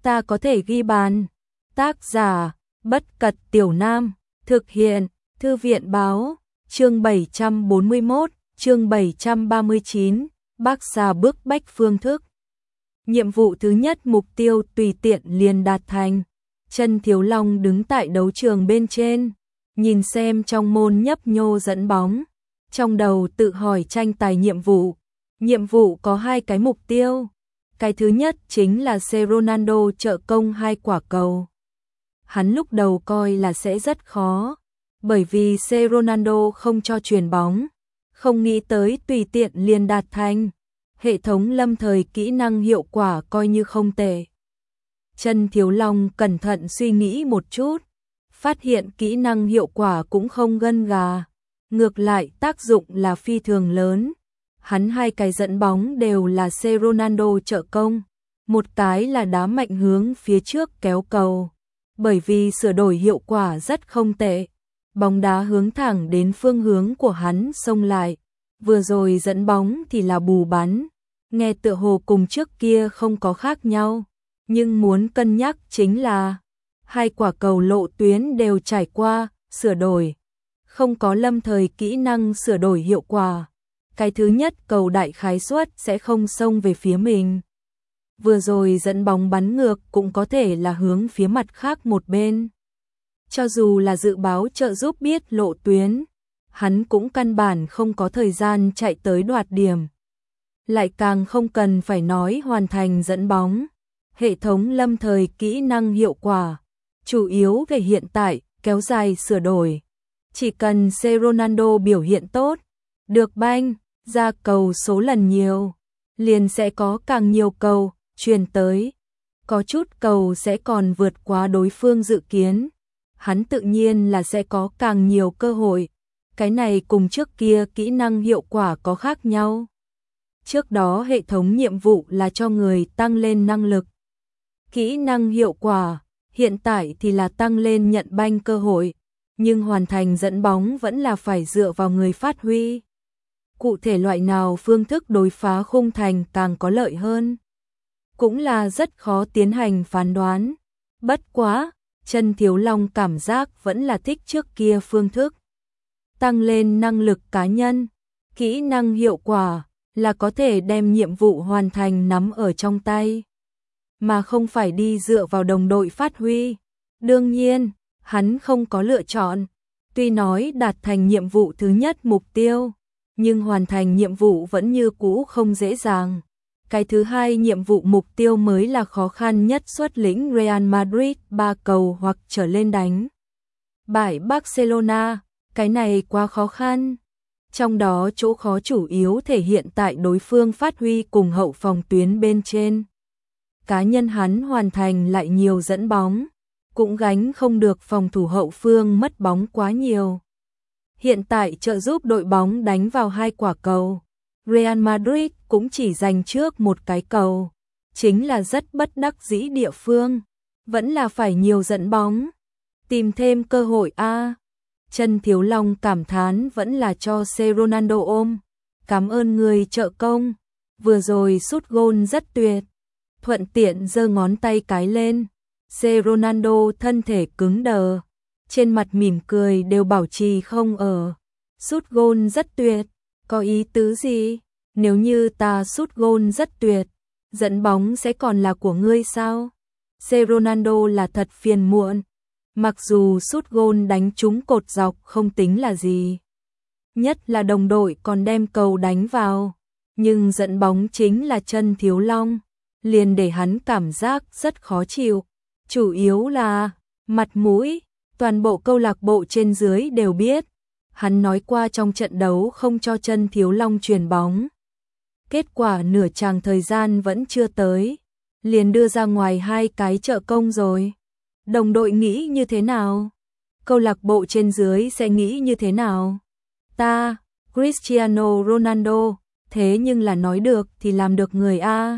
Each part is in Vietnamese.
ta có thể ghi bàn. Tác giả, Bất Cật Tiểu Nam, thực hiện, Thư viện báo, chương 741, chương 739, bác già bức bách phương thức. Nhiệm vụ thứ nhất, mục tiêu tùy tiện liền đạt thành. Chân Thiếu Long đứng tại đấu trường bên trên, nhìn xem trong môn nhấp nhô dẫn bóng, trong đầu tự hỏi tranh tài nhiệm vụ. Nhiệm vụ có hai cái mục tiêu. Cái thứ nhất chính là C. Ronaldo trợ công 2 quả cầu. Hắn lúc đầu coi là sẽ rất khó, bởi vì C. Ronaldo không cho chuyền bóng, không nghĩ tới tùy tiện liền đạt thành. Hệ thống lâm thời kỹ năng hiệu quả coi như không tệ. Chân Thiếu Long cẩn thận suy nghĩ một chút, phát hiện kỹ năng hiệu quả cũng không gân gà, ngược lại tác dụng là phi thường lớn. Hắn 2 cái dẫn bóng đều là C. Ronaldo trợ công, một cái là đá mạnh hướng phía trước kéo cầu, bởi vì sửa đổi hiệu quả rất không tệ, bóng đá hướng thẳng đến phương hướng của hắn xông lại. Vừa rồi dẫn bóng thì là bù bắn, nghe tựa hồ cùng trước kia không có khác nhau, nhưng muốn cân nhắc chính là 2 quả cầu lộ tuyến đều trải qua sửa đổi, không có lâm thời kỹ năng sửa đổi hiệu quả. Cái thứ nhất cầu đại khái suất sẽ không xông về phía mình. Vừa rồi dẫn bóng bắn ngược cũng có thể là hướng phía mặt khác một bên. Cho dù là dự báo trợ giúp biết lộ tuyến, hắn cũng căn bản không có thời gian chạy tới đoạt điểm. Lại càng không cần phải nói hoàn thành dẫn bóng. Hệ thống lâm thời kỹ năng hiệu quả, chủ yếu về hiện tại, kéo dài sửa đổi. Chỉ cần C. Ronaldo biểu hiện tốt, được banh ra cầu số lần nhiều, liền sẽ có càng nhiều cầu truyền tới. Có chút cầu sẽ còn vượt quá đối phương dự kiến, hắn tự nhiên là sẽ có càng nhiều cơ hội. Cái này cùng trước kia kỹ năng hiệu quả có khác nhau. Trước đó hệ thống nhiệm vụ là cho người tăng lên năng lực. Kỹ năng hiệu quả, hiện tại thì là tăng lên nhận banh cơ hội, nhưng hoàn thành dẫn bóng vẫn là phải dựa vào người phát huy. Cụ thể loại nào phương thức đối phá khung thành càng có lợi hơn, cũng là rất khó tiến hành phán đoán. Bất quá, Chân Thiếu Long cảm giác vẫn là thích trước kia phương thức. Tăng lên năng lực cá nhân, kỹ năng hiệu quả là có thể đem nhiệm vụ hoàn thành nắm ở trong tay, mà không phải đi dựa vào đồng đội phát huy. Đương nhiên, hắn không có lựa chọn. Tuy nói đạt thành nhiệm vụ thứ nhất mục tiêu, nhưng hoàn thành nhiệm vụ vẫn như cũ không dễ dàng. Cái thứ hai nhiệm vụ mục tiêu mới là khó khăn nhất, xuất lĩnh Real Madrid 3 cầu hoặc trở lên đánh bại Barcelona, cái này quá khó khăn. Trong đó chỗ khó chủ yếu thể hiện tại đối phương phát huy cùng hậu phòng tuyến bên trên. Cá nhân hắn hoàn thành lại nhiều dẫn bóng, cũng gánh không được phòng thủ hậu phương mất bóng quá nhiều. Hiện tại trợ giúp đội bóng đánh vào 2 quả cầu, Real Madrid cũng chỉ giành trước một cái cầu, chính là rất bất đắc dĩ địa phương, vẫn là phải nhiều dẫn bóng, tìm thêm cơ hội a. Chân Thiếu Long cảm thán vẫn là cho C. Ronaldo ôm, cảm ơn người trợ công, vừa rồi sút gôn rất tuyệt. Thuận tiện giơ ngón tay cái lên, C. Ronaldo thân thể cứng đờ, trên mặt mỉm cười đều bảo trì không ở. Sút gôn rất tuyệt, có ý tứ gì? Nếu như ta sút gôn rất tuyệt, dẫn bóng sẽ còn là của ngươi sao? C. Ronaldo là thật phiền muộn. Mặc dù sút gôn đánh trúng cột dọc không tính là gì, nhất là đồng đội còn đem cầu đánh vào, nhưng dẫn bóng chính là Chân Thiếu Long, liền để hắn cảm giác rất khó chịu. Chủ yếu là mặt mũi, toàn bộ câu lạc bộ trên dưới đều biết. Hắn nói qua trong trận đấu không cho Chân Thiếu Long chuyền bóng. Kết quả nửa chàng thời gian vẫn chưa tới, liền đưa ra ngoài 2 cái trợ công rồi. Đồng đội nghĩ như thế nào? Câu lạc bộ trên dưới sẽ nghĩ như thế nào? Ta, Cristiano Ronaldo, thế nhưng là nói được thì làm được người a.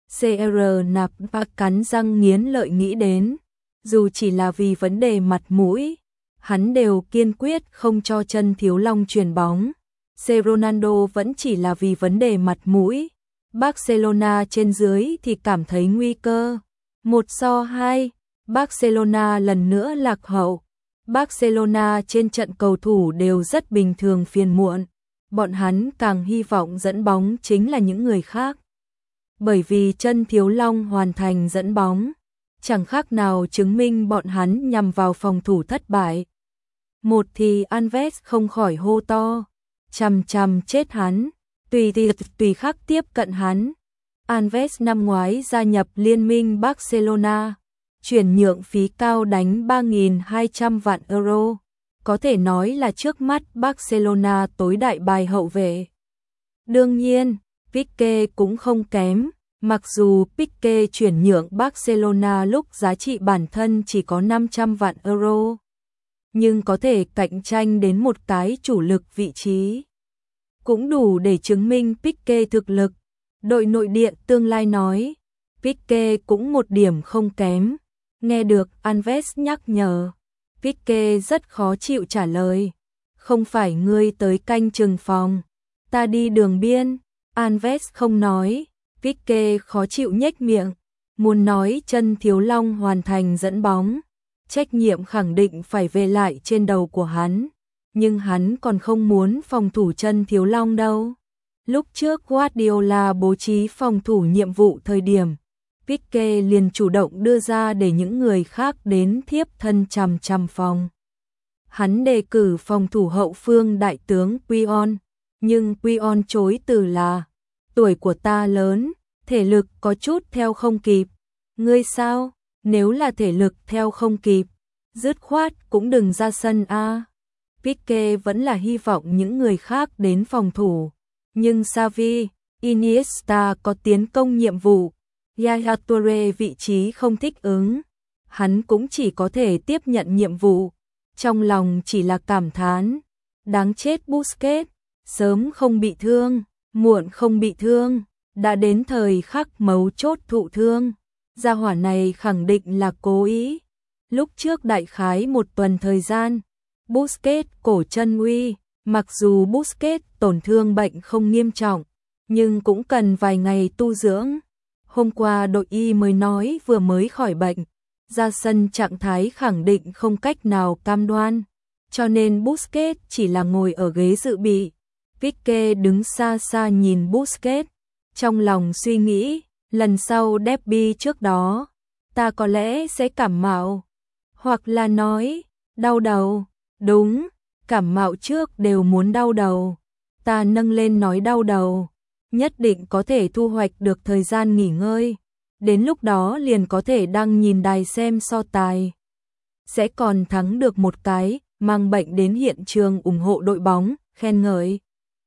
CR nạp và cắn răng nghiến lợi nghĩ đến, dù chỉ là vì vấn đề mặt mũi, hắn đều kiên quyết không cho Chân Thiếu Long chuyền bóng. C. Ronaldo vẫn chỉ là vì vấn đề mặt mũi. Barcelona trên dưới thì cảm thấy nguy cơ. 1-2, Barcelona lần nữa lạc hậu. Barcelona trên trận cầu thủ đều rất bình thường phiền muộn. Bọn hắn càng hy vọng dẫn bóng chính là những người khác. Bởi vì chân Thiếu Long hoàn thành dẫn bóng, chẳng khác nào chứng minh bọn hắn nhằm vào phòng thủ thất bại. Một thì Alves không khỏi hô to, chằm chết hắn, tùy khắc tiếp cận hắn. Alves năm ngoái gia nhập liên minh Barcelona, chuyển nhượng phí cao đánh 3.200 vạn euro, có thể nói là trước mắt Barcelona tối đại bài hậu vệ. Đương nhiên, Pique cũng không kém, mặc dù Pique chuyển nhượng Barcelona lúc giá trị bản thân chỉ có 500 vạn euro, nhưng có thể cạnh tranh đến một cái chủ lực vị trí. Cũng đủ để chứng minh Pique thực lực. Đội nội địa tương lai nói, Pique cũng một điểm không kém. Nghe được Alves nhắc nhở, Pique rất khó chịu trả lời. Không phải ngươi tới canh chừng phòng, ta đi đường biên. Alves không nói, Pique khó chịu nhếch miệng, muốn nói chân Thiếu Long hoàn thành dẫn bóng. Trách nhiệm khẳng định phải về lại trên đầu của hắn, nhưng hắn còn không muốn phòng thủ chân Thiếu Long đâu. Lúc trước Guardiola bố trí phòng thủ nhiệm vụ thời điểm, Pique liền chủ động đưa ra để những người khác đến thiếp thân chằm phòng. Hắn đề cử phòng thủ hậu phương đại tướng Puyol, nhưng Puyol chối từ là, tuổi của ta lớn, thể lực có chút theo không kịp. Ngươi sao? Nếu là thể lực theo không kịp, dứt khoát cũng đừng ra sân a. Pique vẫn là hy vọng những người khác đến phòng thủ, nhưng Xavi, Iniesta có tiến công nhiệm vụ, Yaya Toure vị trí không thích ứng, hắn cũng chỉ có thể tiếp nhận nhiệm vụ, trong lòng chỉ là cảm thán, đáng chết Busquets, sớm không bị thương, muộn không bị thương, đã đến thời khắc mấu chốt thụ thương, gia hỏa này khẳng định là cố ý. Lúc trước đại khái một tuần thời gian, Busquets cổ chân nguy, mặc dù Busquets tổn thương bệnh không nghiêm trọng, nhưng cũng cần vài ngày tu dưỡng. Hôm qua đội y mới nói vừa mới khỏi bệnh, ra sân trạng thái khẳng định không cách nào cam đoan, cho nên Busquets chỉ là ngồi ở ghế dự bị. Pique đứng xa xa nhìn Busquets, trong lòng suy nghĩ, lần sau derby trước đó, ta có lẽ sẽ cảm mạo, hoặc là nói, đau đầu. Đúng, cảm mạo trước đều muốn đau đầu, ta nâng lên nói đau đầu, nhất định có thể thu hoạch được thời gian nghỉ ngơi, đến lúc đó liền có thể đăng nhìn đài xem so tài. Sẽ còn thắng được một cái, mang bệnh đến hiện trường ủng hộ đội bóng, khen ngợi.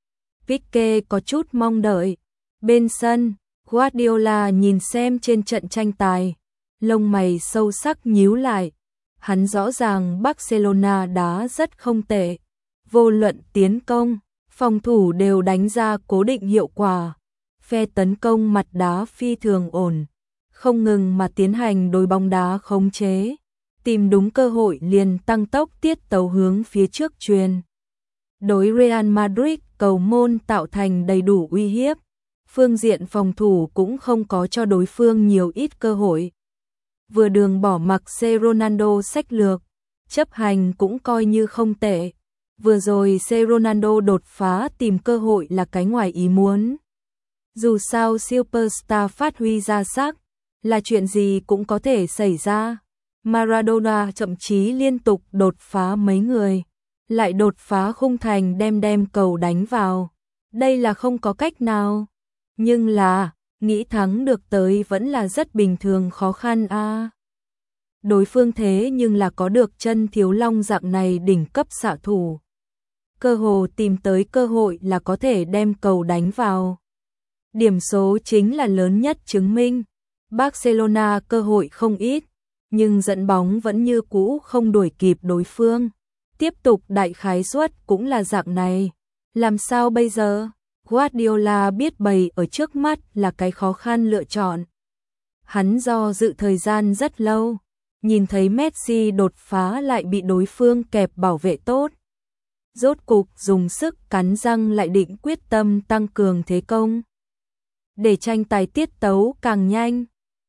Pique có chút mong đợi. Bên sân, Guardiola nhìn xem trên trận tranh tài, lông mày sâu sắc nhíu lại. Hắn rõ ràng Barcelona đá rất không tệ, vô luận tiến công, phòng thủ đều đánh ra cố định hiệu quả. Phe tấn công mặt đá phi thường ổn, không ngừng mà tiến hành đối bóng đá khống chế, tìm đúng cơ hội liền tăng tốc tiết tấu hướng phía trước chuyền. Đối Real Madrid cầu môn tạo thành đầy đủ uy hiếp, phương diện phòng thủ cũng không có cho đối phương nhiều ít cơ hội. Vừa đường bỏ mặc C Ronaldo sách lược, chấp hành cũng coi như không tệ. Vừa rồi C Ronaldo đột phá tìm cơ hội là cái ngoài ý muốn. Dù sao superstar phát huy ra sắc, là chuyện gì cũng có thể xảy ra. Maradona thậm chí liên tục đột phá mấy người, lại đột phá khung thành đem cầu đánh vào. Đây là không có cách nào. Nhưng là, nghĩ thắng được tới vẫn là rất bình thường khó khăn a. Đối phương thế nhưng là có được chân Thiếu Long dạng này đỉnh cấp xạ thủ. Cơ hồ tìm tới cơ hội là có thể đem cầu đánh vào. Điểm số chính là lớn nhất chứng minh. Barcelona cơ hội không ít, nhưng dẫn bóng vẫn như cũ không đuổi kịp đối phương. Tiếp tục đại khái suất cũng là dạng này. Làm sao bây giờ? Guardiola biết bày ở trước mắt là cái khó khăn lựa chọn. Hắn do dự thời gian rất lâu, nhìn thấy Messi đột phá lại bị đối phương kẹp bảo vệ tốt. Rốt cục dùng sức cắn răng lại định quyết tâm tăng cường thế công. Để tranh tài tiết tấu càng nhanh,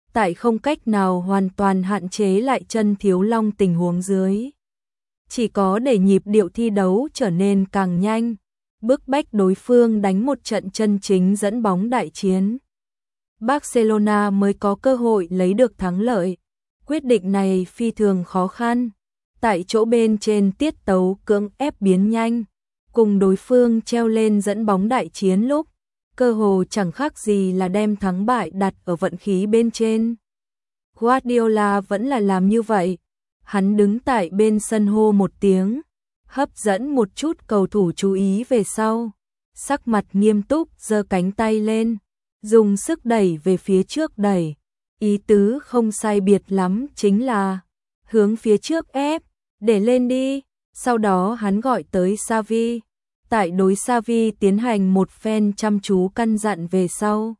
tại không cách nào hoàn toàn hạn chế lại chân Thiếu Long tình huống dưới. Chỉ có để nhịp điệu thi đấu trở nên càng nhanh, bức bách đối phương đánh một trận chân chính dẫn bóng đại chiến, Barcelona mới có cơ hội lấy được thắng lợi. Quyết định này phi thường khó khăn, tại chỗ bên trên tiết tấu cưỡng ép biến nhanh, cùng đối phương treo lên dẫn bóng đại chiến lúc, cơ hồ chẳng khác gì là đem thắng bại đặt ở vận khí bên trên. Guardiola vẫn là làm như vậy, hắn đứng tại bên sân hô một tiếng, hấp dẫn một chút cầu thủ chú ý về sau, sắc mặt nghiêm túc giơ cánh tay lên, dùng sức đẩy về phía trước đẩy, ý tứ không sai biệt lắm chính là hướng phía trước ép, để lên đi. Sau đó hắn gọi tới Xavi, tại đối Xavi tiến hành một phen chăm chú căn dặn về sau.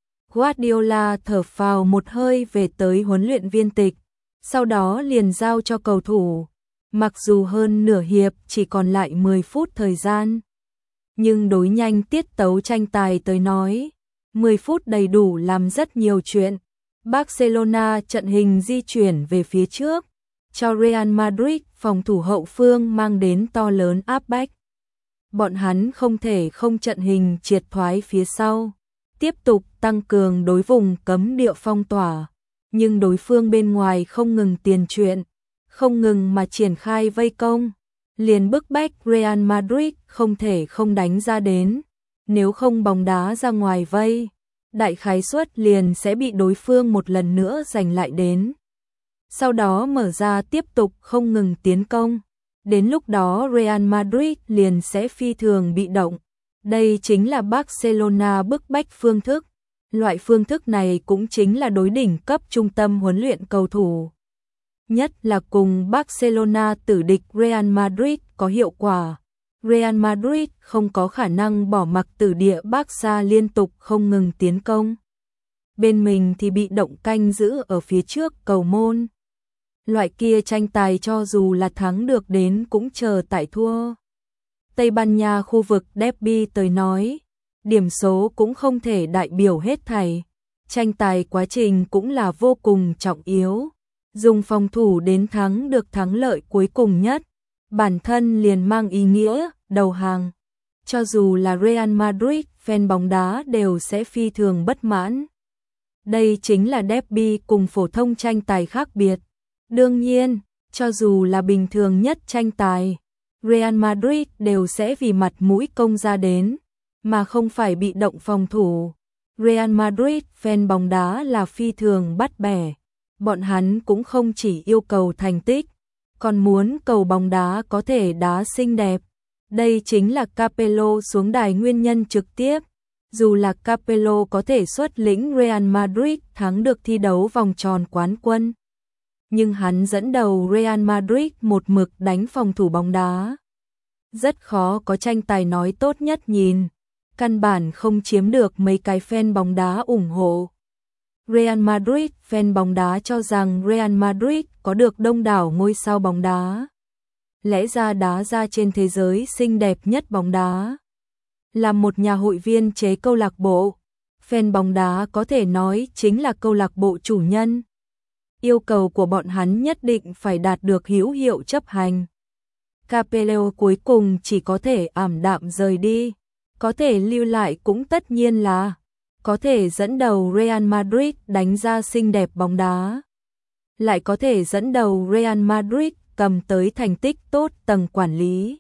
Guardiola thở phào một hơi về tới huấn luyện viên tịch, sau đó liền giao cho cầu thủ. Mặc dù hơn nửa hiệp chỉ còn lại 10 phút thời gian, nhưng đối nhanh tiết tấu tranh tài tới nói, 10 phút đầy đủ làm rất nhiều chuyện. Barcelona trận hình di chuyển về phía trước, cho Real Madrid phòng thủ hậu phương mang đến to lớn áp bách. Bọn hắn không thể không trận hình triệt thoái phía sau, tiếp tục tăng cường đối vùng cấm địa phong tỏa, nhưng đối phương bên ngoài không ngừng tiền chuyện, không ngừng mà triển khai vây công, liền bức bách Real Madrid không thể không đánh ra đến, nếu không bóng đá ra ngoài vây, đại khái suất liền sẽ bị đối phương một lần nữa giành lại đến. Sau đó mở ra tiếp tục không ngừng tiến công, đến lúc đó Real Madrid liền sẽ phi thường bị động. Đây chính là Barcelona bức bách phương thức. Loại phương thức này cũng chính là đối đỉnh cấp trung tâm huấn luyện cầu thủ. Nhất là cùng Barcelona tử địch Real Madrid có hiệu quả. Real Madrid không có khả năng bỏ mặc tử địa Barca liên tục không ngừng tiến công. Bên mình thì bị động canh giữ ở phía trước cầu môn. Loại kia tranh tài cho dù là thắng được đến cũng chờ tại thua. Tây Ban Nha khu vực derby tới nói, điểm số cũng không thể đại biểu hết thảy. Tranh tài quá trình cũng là vô cùng trọng yếu. Dùng phòng thủ đến thắng được thắng lợi cuối cùng nhất, bản thân liền mang ý nghĩa đầu hàng. Cho dù là Real Madrid, fan bóng đá đều sẽ phi thường bất mãn. Đây chính là derby cùng phổ thông tranh tài khác biệt. Đương nhiên, cho dù là bình thường nhất tranh tài, Real Madrid đều sẽ vì mặt mũi công ra đến, mà không phải bị động phòng thủ. Real Madrid fan bóng đá là phi thường bắt bẻ. Bọn hắn cũng không chỉ yêu cầu thành tích, còn muốn cầu bóng đá có thể đá xinh đẹp. Đây chính là Capello xuống đài nguyên nhân trực tiếp. Dù là Capello có thể xuất lĩnh Real Madrid thắng được thi đấu vòng tròn quán quân, nhưng hắn dẫn đầu Real Madrid một mực đánh phòng thủ bóng đá. Rất khó có tranh tài nói tốt nhất nhìn, căn bản không chiếm được mấy cái fan bóng đá ủng hộ. Real Madrid fan bóng đá cho rằng Real Madrid có được đông đảo ngôi sao bóng đá. Lẽ ra đá ra trên thế giới xinh đẹp nhất bóng đá. Là một nhà hội viên chế câu lạc bộ, fan bóng đá có thể nói chính là câu lạc bộ chủ nhân. Yêu cầu của bọn hắn nhất định phải đạt được hữu hiệu chấp hành. Capello cuối cùng chỉ có thể ảm đạm rời đi, có thể lưu lại cũng tất nhiên là có thể dẫn đầu Real Madrid đánh ra xinh đẹp bóng đá, lại có thể dẫn đầu Real Madrid cầm tới thành tích tốt tầng quản lý.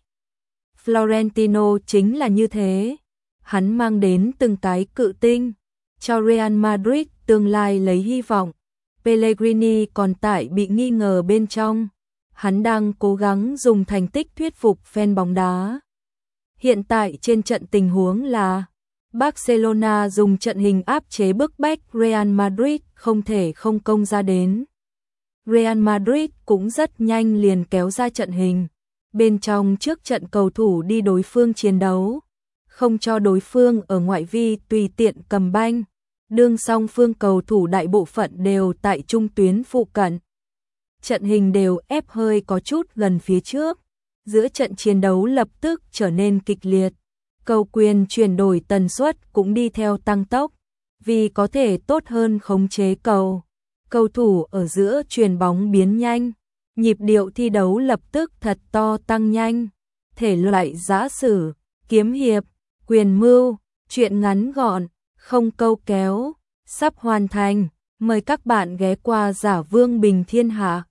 Florentino chính là như thế, hắn mang đến từng cái cự tinh, cho Real Madrid tương lai lấy hy vọng. Pellegrini còn tại bị nghi ngờ bên trong, hắn đang cố gắng dùng thành tích thuyết phục fan bóng đá. Hiện tại trên trận tình huống là Barcelona dùng trận hình áp chế bức bách Real Madrid không thể không công ra đến. Real Madrid cũng rất nhanh liền kéo ra trận hình, bên trong trước trận cầu thủ đi đối phương chiến đấu, không cho đối phương ở ngoại vi tùy tiện cầm banh. Đương song phương cầu thủ đại bộ phận đều tại trung tuyến phụ cận. Trận hình đều ép hơi có chút gần phía trước, giữa trận chiến đấu lập tức trở nên kịch liệt. Cầu quyền chuyển đổi tần suất cũng đi theo tăng tốc, vì có thể tốt hơn khống chế cầu. cầu thủ ở giữa chuyền bóng biến nhanh, nhịp điệu thi đấu lập tức thật to tăng nhanh, thể loại giã sử, kiếm hiệp, quyền mưu, truyện ngắn gọn, không câu kéo, sắp hoàn thành, mời các bạn ghé qua Giả Vương Bình Thiên Hạ.